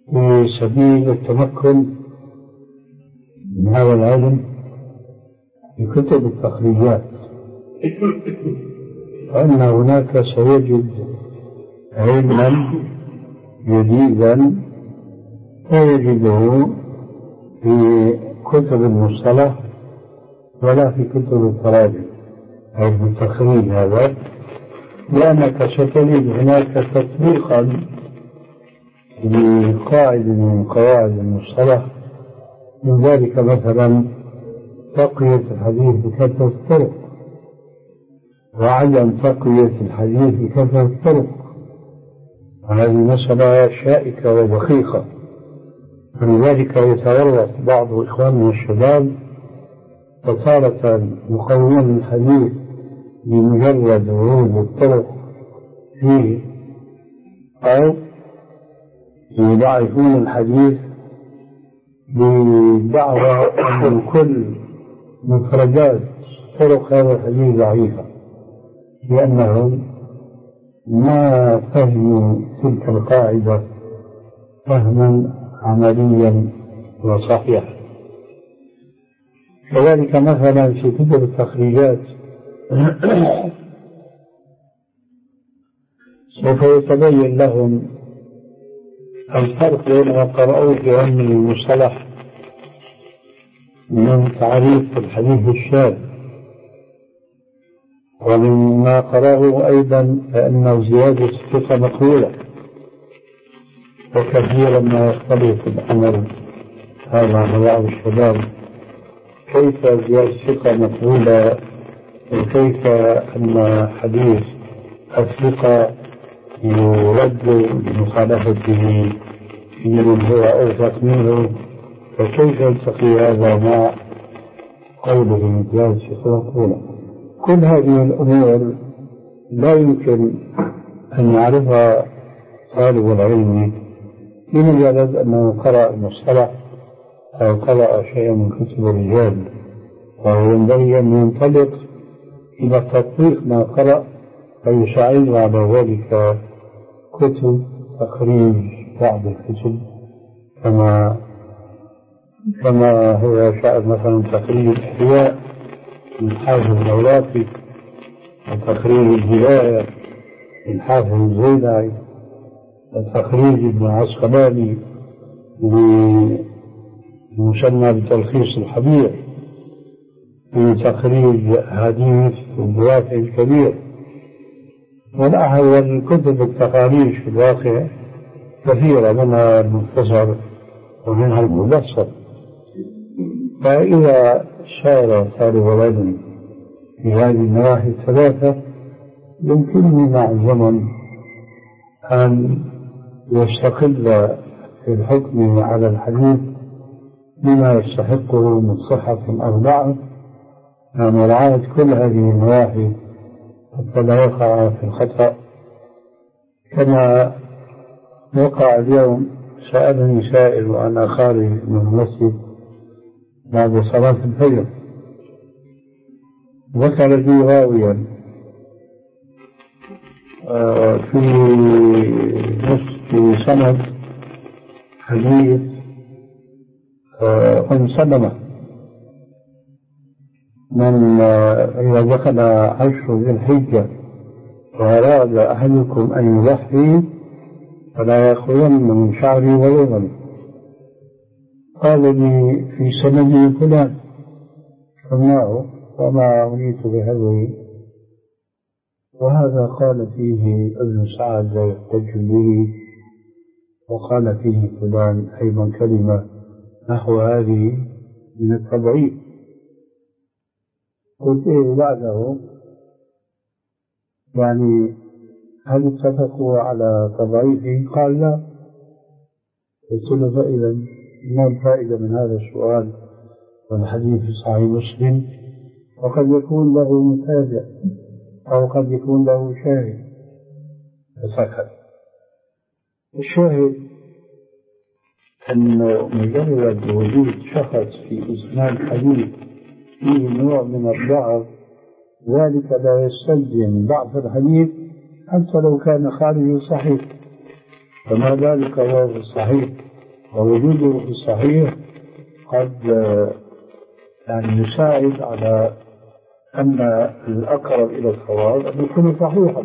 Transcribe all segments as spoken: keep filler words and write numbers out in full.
في سبيل التمكن من هذا العلم في كتب التخريجات، وأن هناك سيجد علما جديدا لا يجده في كتب المصطلح ولا في كتب التراجم أو في التخريج هذا، لأنك ستجد هناك تطبيقا لقاعدة من قواعد المصطلح، من ذلك مثلا تقوية الحديث بكثرة الطرق وعدم تقوية الحديث بكثرة الطرق، وهذه مسألة شائكة ودقيقة. فلذلك يتورط بعض إخواننا الشباب وتارة يقوون الحديث بمجرد ورود الطرق فيه، أو يضعفون الحديث بدعوى أن كل مفردات طرق هذا الحديث ضعيفة، لأنهم ما فهموا تلك القاعدة فهما عمليا وصحيحا. كذلك مثلا في كتب التخريجات سوف يتبين لهم الفرق بين ما قرأوه في علم المصطلح من تعريف الحديث الشاذ، ومما قرأوه أيضا فإن زيادة الثقة مقبولة، وكثيرا ما يختلف الأمر هذا مع بعض الشباب كيف زيادة الثقة مقبولة، وكيف أن حديث الثقة يرد بمخالفته من هو أوثق منه، فكيف يلتقي هذا مع قوله زيادة الثقة مقبولة؟ كل هذه الأمور لا يمكن أن يعرفها طالب العلم بمجرد أنه قرأ المصطلح أو قرأ شيئا من كتب الرجال، وهو ينبغي أن ينطلق إلى تطبيق ما قرأ فيساعد على ذلك كتب تخريج بعض الكتب، كما كما هو شأن مثلا تخريج الإحياء من حافظ العراقي، وتخريج الهداية من حافظ الزيدعي، وتخريج ابن عسقلاني المسمى بتلخيص الحبير، في تخريج حديث الدوافع الكبير. والأحد كتب التخاريج في الواقع كثيرة، منها المختصر ومنها المبسط. فإذا سار طالب العلم في هذه النواحي الثلاثة يمكنه مع الزمن أن يستقل في الحكم على الحديث بما يستحقه من صحة أو ضعف، مراعاة كل هذه النواحي حتى لا يقع في الخطأ. كما وقع اليوم سألني سائل وأنا خارج من المسجد بعد صلاة الفجر، ذكر لي راويا في نصف سند حديث أم سلمة من إذا دخل عشر ذي الحجة وأراد أحدكم أن يضحي فلا يأخذن من شعري ويغني. قال لي في سندي فلان سمعه وما أريد بهذه، وهذا قال فيه ابن سعد لا يحتج به، وقال فيه فلان أيضا كلمة نحو هذه من التضعيف. قلت إيه بعده؟ يعني هل اتفقوا على تضعيفه؟ قال لا. قلت له فإذا ما الفائدة من هذا السؤال والحديث في صحيح مسلم، وقد يكون له متابع أو قد يكون له شاهد. فسكت. الشاهد أنه مجرد وجود شخص في إسناد حديث فيه نوع من الضعف، ذلك لا يستلزم ضعف الحديث حتى لو كان خارج الصحيح، فما ذلك هو في الصحيح. ووجوده في الصحيح قد يعني يساعد على أن الأقرب إلى الصواب أن يكون صحيحا،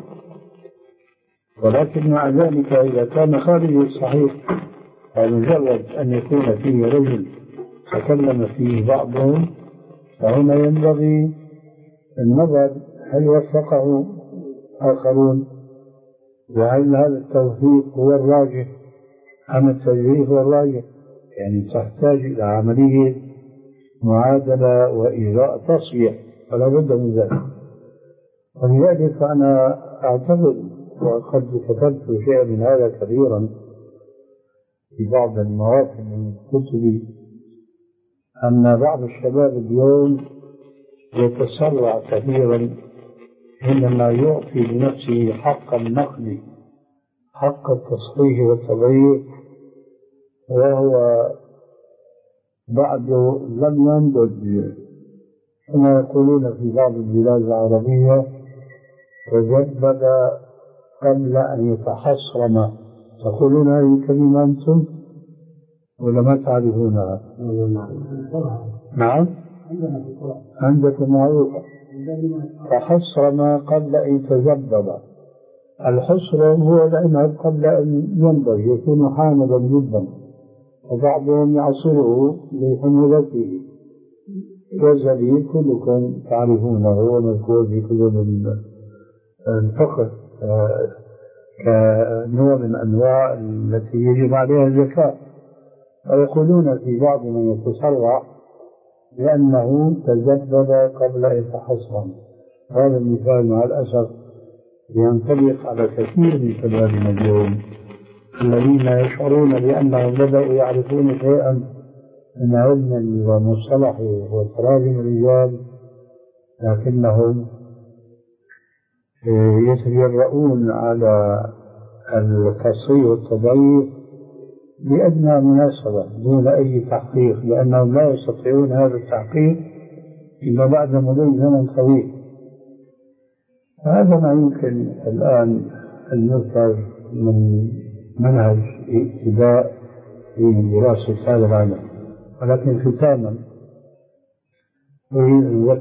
ولكن مع ذلك إذا كان خارج الصحيح فمجرد أن يكون فيه رجل تكلم فيه بعضهم فهنا ينبغي النظر هل وثقه آخرون، وهل هذا التوثيق هو الراجح أم التجريح هو الراجح. يعني تحتاج إلى عملية معادلة وإجراء تصفية، فلا بد من ذلك. ولذلك أنا أعتقد وقد كتبت شيئا من هذا كثيرا في بعض المواقف من كتبي أن بعض الشباب اليوم يتسرع كثيرا حينما يعطي لنفسه حق النقد حق التصحيح والتغيير وهو بعد لم ينضج، كما يقولون في بعض البلاد العربية تجدد قبل أن يتحصرم. تقولون هذه الكلمة أنتم ولا ما تعرفونها؟ نعم عندكم معروفة. تحصرم قبل أن يتجدد. الحصر هو العنب قبل أن ينضج يكون حامضا جدا، وبعضهم يعصره لحموضته، والزبيب كلكم تعرفونه هو مذكور في كتب الفقه كنوع من أنواع التي يجب عليها الزكاة. ويقولون في بعض من يتسرع لأنه تجدد قبل أن يتحصن. هذا المثال مع الأسف ينطبق على كثير من شبابنا اليوم الذين يشعرون بأنهم بدأوا يعرفون شيئا من علم ومصطلح وتراجم الرجال، لكنهم يتجرؤون على التصحيح والتضعيف لأدنى مناسبة دون أي تحقيق، لأنهم لا يستطيعون هذا التحقيق إلا بعد مضي زمن طويل. هذا ما يمكن الآن أن يذكر من منهج ابتداء في دراسة هذا العلم. ولكن ختاما